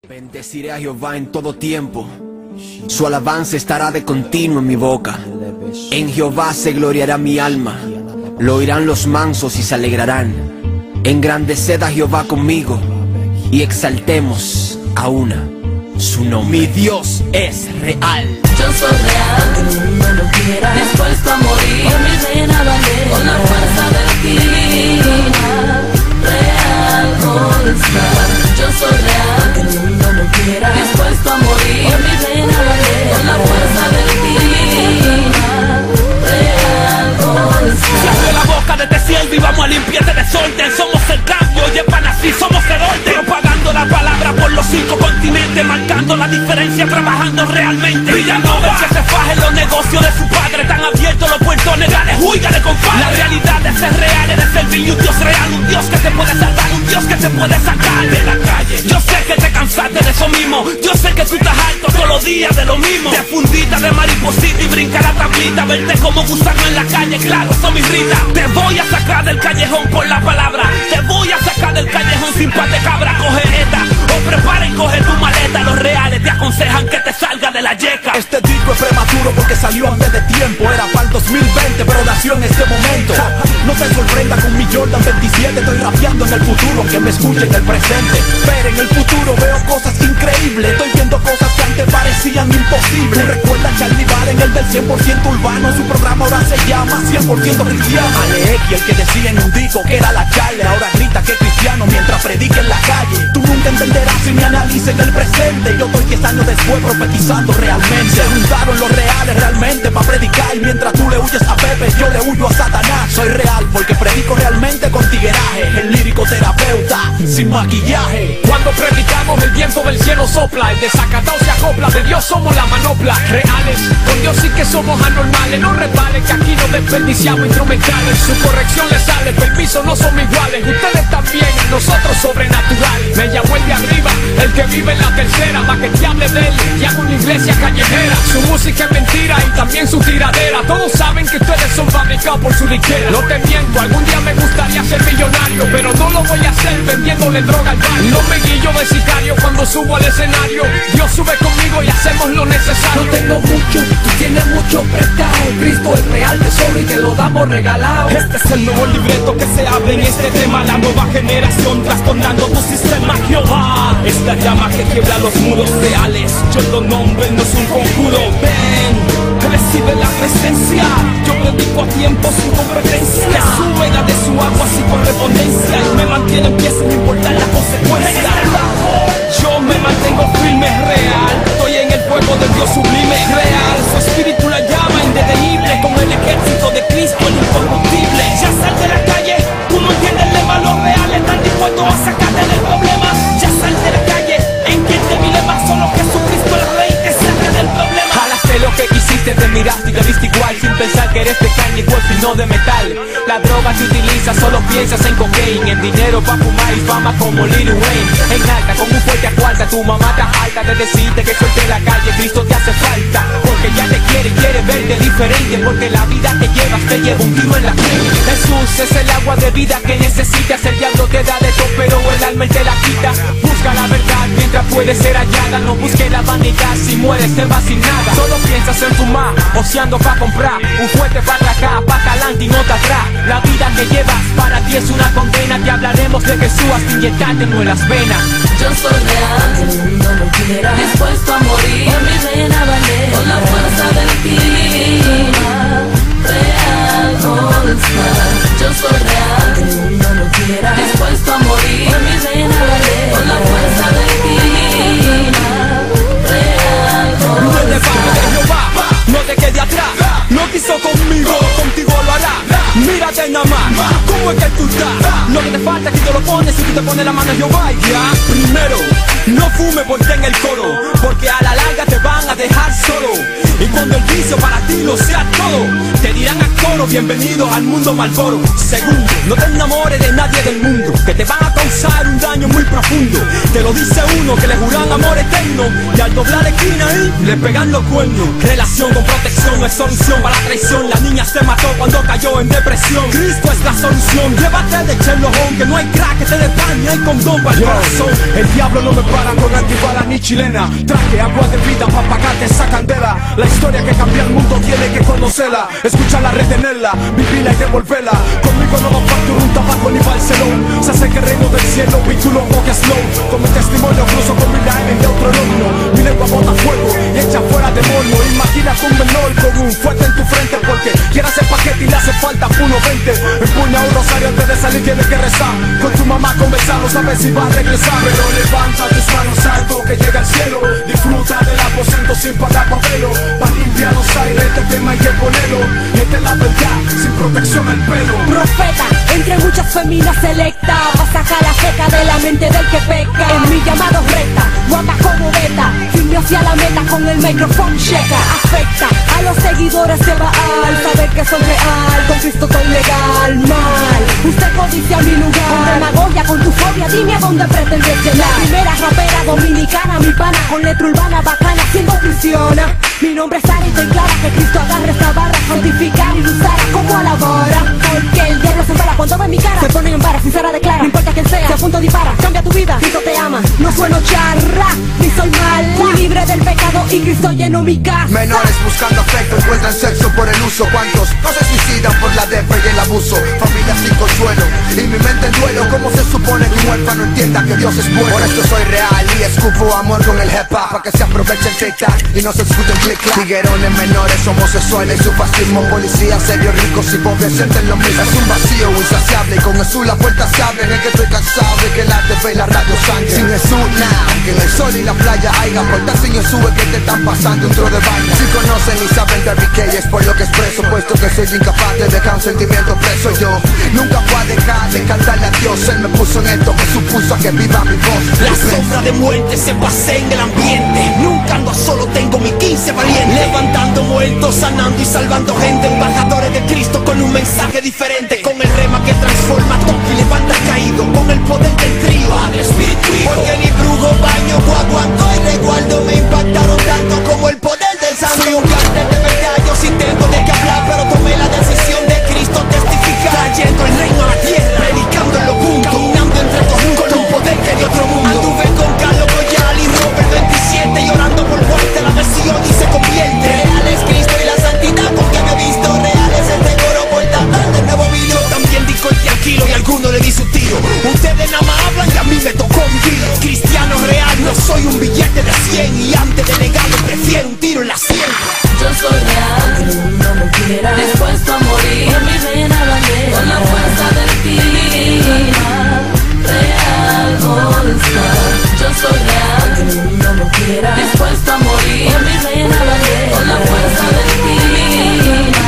Bendeciré a Jehová en todo tiempo, su alabanza estará de continuo en mi boca. En Jehová se gloriará mi alma, lo oirán los mansos y se alegrarán. Engrandeced a Jehová conmigo y exaltemos a una su nombre. Mi Dios es real. Yo soy real, el mundo no quiera, dispuesto a morir por mi reina Valera, con la fuerza del divina. Real All Star. Yo soy real, el mundo no quiera, dispuesto a morir por mi reina Valera, con la fuerza del divina. Real All Star. Cierre la boca de este siervo y vamos a limpiarte de desorden. Somos el cambio, oye pan así, somos el orden. Propagando la palabra por los 5 continentes, marcando la diferencia, trabajando realmente. Villanova, que se faje los negocios de su padre, están abiertos los puertos legales, huígale compadre. La realidad de ser real es de servir un Dios real, un Dios que te puede salvar, un Dios que te puede sacar de la calle. Yo sé que te cansaste de eso mismo, yo sé que tú estás harto todos los días de lo mismo. De fundita, de mariposita y brinca la tablita, verte como gusano en la calle, claro, eso me irrita. Te voy a sacar del callejón por la palabra, te voy a sacar del callejón sin pan de cabra. Coge esta, o prepara y coge tu maleta. Los reales te aconsejan que te salga de la yeca. Este disco es prematuro porque salió antes de tiempo. Era para el 2020, pero nació en este momento. No se sorprenda con mi Jordan 27. Estoy rapeando en el futuro, aunque me escuchen en el presente. Pero en el futuro veo cosas increíbles. Estoy viendo cosas que antes parecían imposibles. ¿Tú recuerdas a Charlie Valen, el del 100% urbano? Su programa ahora se llama 100% cristiano. Ale X, el que decía en un disco que era la Charlie, ahora grita que es cristiano mientras predica en la calle. Tú nunca entenderás si me analices en el presente. Yo estoy 10 años después profetizando realmente. Se juntaron los reales realmente para predicar, y mientras tú le huyes a Pepe, yo le huyo a Satanás. Soy real porque predico realmente con tigueraje, el lírico terapeuta sin maquillaje. Cuando predicamos el viento del cielo sopla, el desacatado se acopla, de Dios somos la manopla. Reales, con Dios sí que somos anormales, no reparen que aquí no desperdiciamos instrumentales. Su corrección le sale, permiso no somos iguales, ustedes también, nosotros sobrenaturales. Me llamó el de arriba, el que vive en la tercera, pa' que te hable de él y haga una iglesia callejera. Su música es mentira y también su tiradera, todos saben que ustedes son fabricados por su disquera. No te miento, algún día me gustaría ser millonario, pero no lo voy a hacer vendiéndole droga al barrio. No me guillo de sicario cuando subo al escenario, Dios sube conmigo y hacemos lo necesario. No tengo mucho, tú tienes mucho prestado, Cristo es real tesoro y te lo damos regalado. Este es el nuevo libreto que se abre en este tema, la nueva generación trastornando tu sistema. Jehová es la llama que quiebra los muros reales, yo lo nombro, no es un conjuro. Ven, recibe la presencia, yo predico a tiempo sin competencia. Jesús me da de su agua sin correspondencia y me mantiene en pie sin importar las consecuencias. Yo me mantengo firme, real, estoy en el fuego del Dios sublime, real. Su espíritu la llama indetenible, como el ejército de Cristo, el incorruptible. Ya sal de la calle, tú no entiendes el lema, los reales están dispuestos a sacarte del problema. Ya sal de la calle, entiende mi lema, solo Jesucristo el Rey te saca del problema. Jalaste lo que quisiste, te miraste y te viste igual, sin pensar que eres de carne y cuerpo y no de metal. La droga se utiliza, solo piensas en cocaine, en dinero pa' fumar y fama como Lil Wayne. En alta, con un fuerte acuarta, tu mamá está alta de decirte que suelte la calle, Cristo te hace falta. Porque ya te quiere verte diferente, porque la vida que llevas te lleva un tiro en la frente. Jesús es el agua de vida que necesitas, el diablo te da de todo, pero el alma él te la quita. Busca la verdad mientras puede ser hallada, no busques la vanidad, si mueres te vas sin nada. Solo piensas en fumar, oceando pa' comprar, un fuerte para acá, pa' adelante y no te atrás. La vida que llevas para ti es una condena, te hablaremos de Jesús hasta inyectártelo en las venas. Yo soy real, el mundo no quiera, dispuesto a morir por mi reina Valera, con la fuerza del divina. Real All Star. Yo soy real, el mundo no quiera, dispuesto a morir por mi reina Valera, con la fuerza del divina. Real No All te pares de Star. Jehová, no te quede atrás. No quiso conmigo, contigo lo hará. Mírate nada más, ¿cómo es que tú estás? Lo que te falta es que te lo pones y tú te pones la mano a Jehová y ya. Primero, no fume porque en el coro, porque a la larga te van a dejar solo. Y cuando el vicio para ti lo sea todo, te dirán a coro Primero, bienvenido al mundo Malboro. Segundo, no te enamores de nadie del mundo, que te van a causar un daño muy profundo. Te lo dice uno que le juran amor eterno, y al doblar esquina le pegan los cuernos. Relación con protección no es solución para la traición. La niña se mató cuando cayó en depresión. Cristo es la solución, llévate de Cherlojón, que no hay crack que te dé daño, hay condón para el corazón. El diablo no me para con antibalas ni chilena. Traje agua de vida pa' pagarte esa candela. La historia que cambia el mundo tiene que conocerla, escucharla, retenerla, vivirla y devolverla. Conmigo no va a facturar un tabaco ni Barcelona. Se hace que el reino del cielo y tú lo coges slow. Con mi testimonio cruzo con mi line de otro alumno. Mi lengua bota fuego y echa fuera demonio. Imagínate un menor con un fuerte en tu frente, porque quiere hacer paquete y le hace falta 1.20. Empuña un rosario antes de salir, tiene que rezar. Con tu mamá conversar, no sabes si va a regresar. Pero levanta tus manos alto que llega al cielo. Disfruta del aposento sin pagar papelo. Pa' limpiar los aires, este tema hay que ponerlo. Esta es la verdad, sin protección al pelo. Profeta, entre muchas feminas selecta, pa' sacar la seca de la mente del que peca. En mi llamado recta, guapa como beta, firme hacia la meta con el micrófono checa. Afecta a los seguidores de Baal, saber que soy real, con Cristo estoy legal. Mal, usted codicia mi lugar, con demagogia, con tu fobia, dime a dónde pretendes llegar. La primera rapera dominicana, mi pana, con letra urbana bacana, siendo cristiana. Mi nombre es Sara y estoy clara que Cristo agarre esta barra, santificar y usar como a la vara. Porque el diablo se embala cuando ve mi cara, se pone en vara, sincera declara, no importa quién sea, si a punto dispara, cambia tu vida, Cristo te ama. No sueno charra, ni soy mala, fui libre del pecado y Cristo llenó mi casa. Menores buscando afecto, encuentran sexo por el uso. ¿Cuántos no se suicidan por la depre y el abuso? Familias sin consuelo, y mi mente en duelo. ¿Cómo se supone que un huérfano entienda que Dios es bueno? Por esto soy real y escupo amor con el hip hop, pa' que se aproveche el tic-tac y no se escuche el click-clack. Tiguerones menores, homosexuales y su fascismo. Policías serios, ricos y pobres sienten lo mismo. Es un vacío insaciable y con Jesús las puertas se abren. Es que estoy cansado de que el arte y la radio sangre. Sin Jesús, nada, que en el sol y la playa haya. Portar sin Jesús es que te están pasando un tro de vaina. Si conocen y saben de RBK es por lo que expreso, puesto que soy incapaz de dejar un sentimiento preso. Yo nunca voy a dejar de cantarle a Dios. Él me puso en esto, Jesús puso a que viva mi voz. La sombra de muerte se pasea en el ambiente. Nunca ando solo, tengo mi 15 valientes. Levantando muertos, sanando y salvando gente. Embajadores de Cristo con un mensaje diferente. Con el rema que transforma, toca y levanta al caído. Con el poder del trío, Padre, Espíritu, Hijo. Porque ni brujo, baño, aguanto y resguardo me impactaron tanto como el poder del santo. Soy un cártel de verdad, yo sí tengo de qué hablar, pero tomé la decisión de Cristo testificar. Trayendo el reino a la tierra, predicando en lo punto, caminando entre corruptos con un poder que de otro mundo. Anduve con Carlos Coyal y Robert 27 y orando por muerte la versión y se convierte. Real es Cristo y la santidad porque me he visto. Real es este coro portando el nuevo video. También digo el tranquilo y alguno le di su tiro. Ustedes nada más hablan y a mí me tocó vivir. Cristiano real, no soy un billete de 100 y antes de negarlo prefiero un tiro en la sien. Yo soy real, que el mundo me quiera, dispuesto a morir por mi reina bandera, con la fuerza del clima. Real all star. Yo soy real, que el mundo me quiera, dispuesto a morir por mi reina bandera, con la fuerza del clima.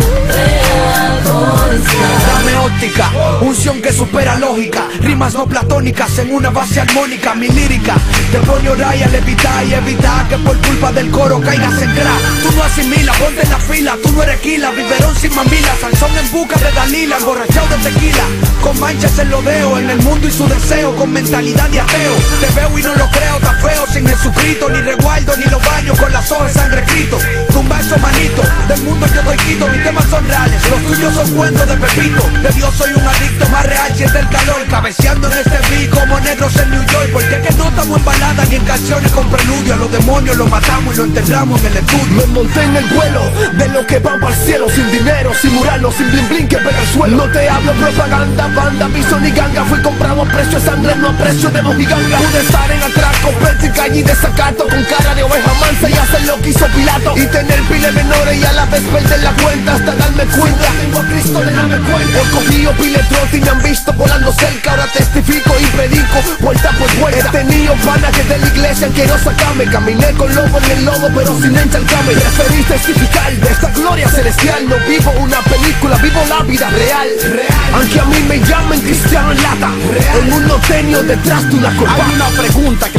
Real all star. Dame óptica, unción que supera lógica, rimas no platónicas en una base armónica. Mi lírica te pone a orar y a levitar y evitar que por culpa del coro caigas en crack. Tú no asimilas, ponte en la fila, tú no eres Kila, biberón sin mamila, Sansón en busca de Dalila, emborrachado de tequila, con manchas en los dedos, en el mundo y su deseo, con mentalidad de ateo. Te veo y no lo creo, está feo, sin Jesucristo, ni resguardo, ni los baños con las hojas de sangre Cristo. Tumba eso manito, del mundo yo estoy quito, mis temas son reales, los tuyos son cuentos de Pepito. De Dios soy un adicto más real, siente el calor, cabeceando en este beat como negros en New York. Porque es que no estamos en baladas ni en canciones con preludio. A los demonios los matamos y los enterramos en el estudio. Me monté en el vuelo de los que van para el cielo, sin dinero, sin muralo, sin bling bling que pega el suelo. No te hablo propaganda, banda, viso ni ganga. Fui comprado a precio de sangre, no a precio de mojiganga. Pude estar en atraco, pete y calle y desacato, con cara de oveja mansa y hacer lo que hizo Pilato. Y tener pile menores y a la vez perder la cuenta hasta darme cuenta. Tengo a Cristo, de darme cuenta. He cogido pile trote y me han visto volando cerca. Ahora testifico y predico, vuelta por vuelta. He tenido pana que de la iglesia quiero sacarme. Caminé con lobo en el lodo pero sin encharcarme. Preferí testificar de esta gloria celestial. No vivo una película, vivo la vida real. Aunque a mí me llamen cristiano en lata, en un norteño detrás de una corbata. Hay una pregunta que la gente no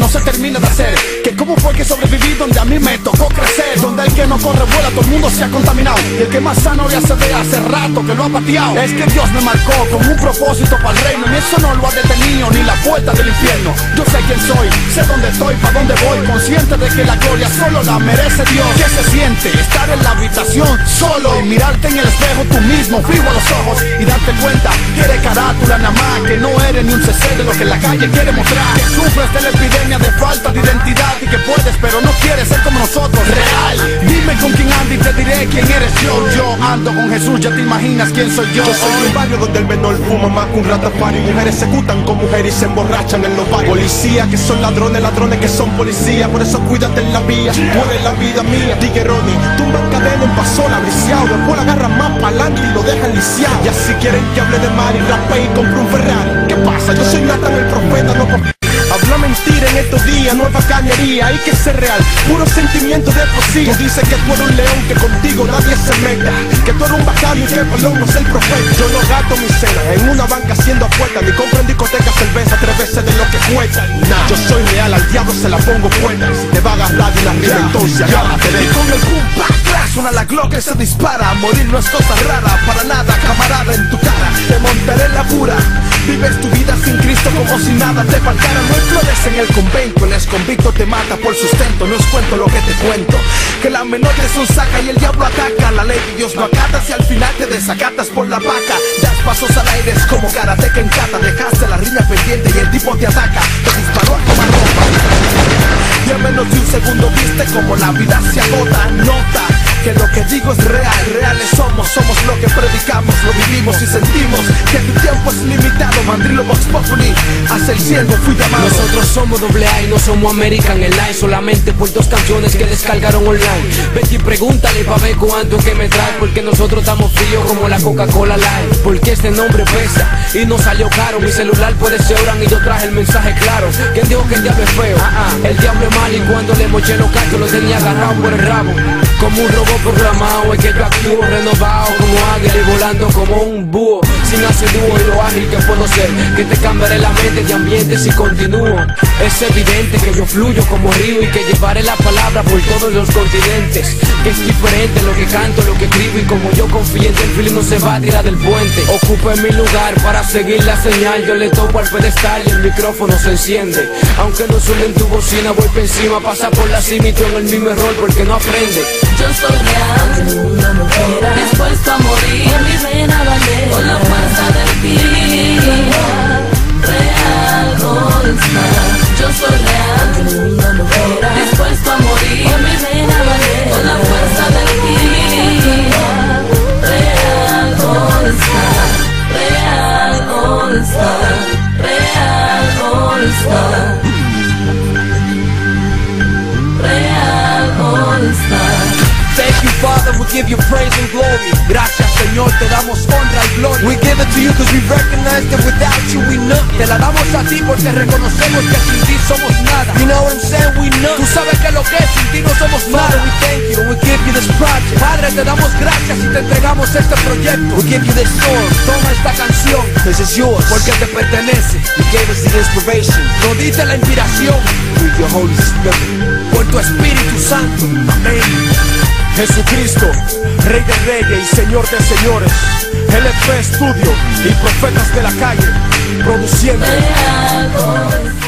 no se termina de hacer. Que cómo fue que sobreviví donde a mí me tocó crecer, donde el que no corre vuela, todo el mundo se ha contaminado, y el que más sano ya se ve hace rato que lo ha pateado. Es que Dios me marcó con un propósito para el reino, y eso no lo ha detenido ni la puerta del infierno. Yo sé quién soy, sé dónde estoy, para dónde voy, consciente de que la gloria solo la merece Dios. ¿Qué se siente estar en la habitación solo y mirarte en el espejo tú mismo, frío a los ojos, y darte cuenta que eres carátula nada más, que no eres ni un CC de lo que la calle quiere mostrar, que sufres de la epidemia de falta de identidad y que puedes pero no quieres ser como nosotros? Real, dime con quién ando y te diré quién eres yo. Yo ando con Jesús, ya te imaginas quién soy yo. Yo soy de un barrio donde el menor fuma más que un ratafari. Mujeres se ejecutan con mujeres y se emborrachan en los barrios. Policías que son ladrones, ladrones que son policías. Por eso cuídate en la vía, tú eres la vida mía. Tigueroni, tumban cadena en pasola, briciado. Después la agarran más pa'lante y lo dejan lisiado. Y así quieren que hable de mar y rape y compre un Ferrari. ¿Qué pasa? Yo soy Nathan el profeta, no por... Habla mentira en estos días, no es bacanería, hay que ser real, puro sentimiento de poesía. Tú dices que tú eres un león, que contigo nadie se meta, que tú eres un bacano y que Palomo es el profeta. Yo no gasto mi cena en una banca haciendo apuestas, ni compro en discoteca cerveza 3 veces de lo que cuesta. Yo soy real, al diablo se la pongo fuerte. Si te va a agarrar de una rima, entonces agárrate de. Y con el boom, crash, una la Glock que se dispara. Morir no es cosa rara, para nada, camarada, en tu cara te montaré en la pura. Vives tu vida sin Cristo como si nada te faltara. No flores en el convento, el exconvicto te mata por sustento. No os cuento lo que te cuento, que la menor es un saca y el diablo ataca. La ley de Dios no acata si al final te desacatas por la vaca. Das pasos al aire, es como karate que encata. Dejaste la riña pendiente y el tipo te ataca. Te disparó a quemarropa y en menos de un segundo viste como la vida se agota. Nota que lo que digo es real, reales somos lo que predicamos, lo vivimos y sentimos. Que tu tiempo es limitado, mandrilo Vox Populi, hacia el cielo fui llamado. Nosotros somos AA y no somos American Airlines, solamente por 2 canciones que descargaron online. Vete y pregúntale pa' ver cuánto que me trae, porque nosotros estamos fríos como la Coca-Cola Light. Porque este nombre pesa y no salió caro, mi celular puede ser Oran y yo traje el mensaje claro. ¿Quién dijo que el diablo es feo? El diablo es malo y cuando le moché los cachos lo tenía agarrado por el rabo. Como un robot programado es que yo actúo renovado como águila y volando como un búho. Sin hacer dúo y lo ágil que puedo ser, que te cambiaré la mente de ambiente si continúo. Es evidente que yo fluyo como río y que llevaré la palabra por todos los continentes. Que es diferente lo que canto, lo que escribo y como yo confío en que el film no se va a tirar del puente. Ocupo en mi lugar para seguir la señal, yo le toco al pedestal y el micrófono se enciende. Aunque no suene en tu bocina, voy por encima, pasa por la cima y tú en el mismo error porque no aprende. Yo soy real, que el mundo no quiera, dispuesto a morir, por mi reina valer, con la fuerza del Real, real, all star. Yo soy real, que el mundo no quiera, dispuesto a morir, por mi reina valer, con la fuerza del Real, real, all star. Real, all star. Real, all star. Real, all star. Thank you, Father, we give you praise and glory. Gracias, Señor, te damos honra y gloria. We give it to you because we recognize that without you we nothing. Te la damos a ti porque reconocemos que sin ti somos nada. You know what I'm saying? We know. Tú sabes que lo que es, sin ti no somos nada. We thank you and we give you this project. Padre, te damos gracias y te entregamos este proyecto. We give you this song. Toma esta canción, this is yours, porque te pertenece. You gave us the inspiration. Nos diste la inspiración. With your Holy Spirit. Por tu Espíritu Santo. Amén. Jesucristo, Rey de Reyes y Señor de Señores, LP Studio y Profetas de la Calle, produciendo. Real, all star.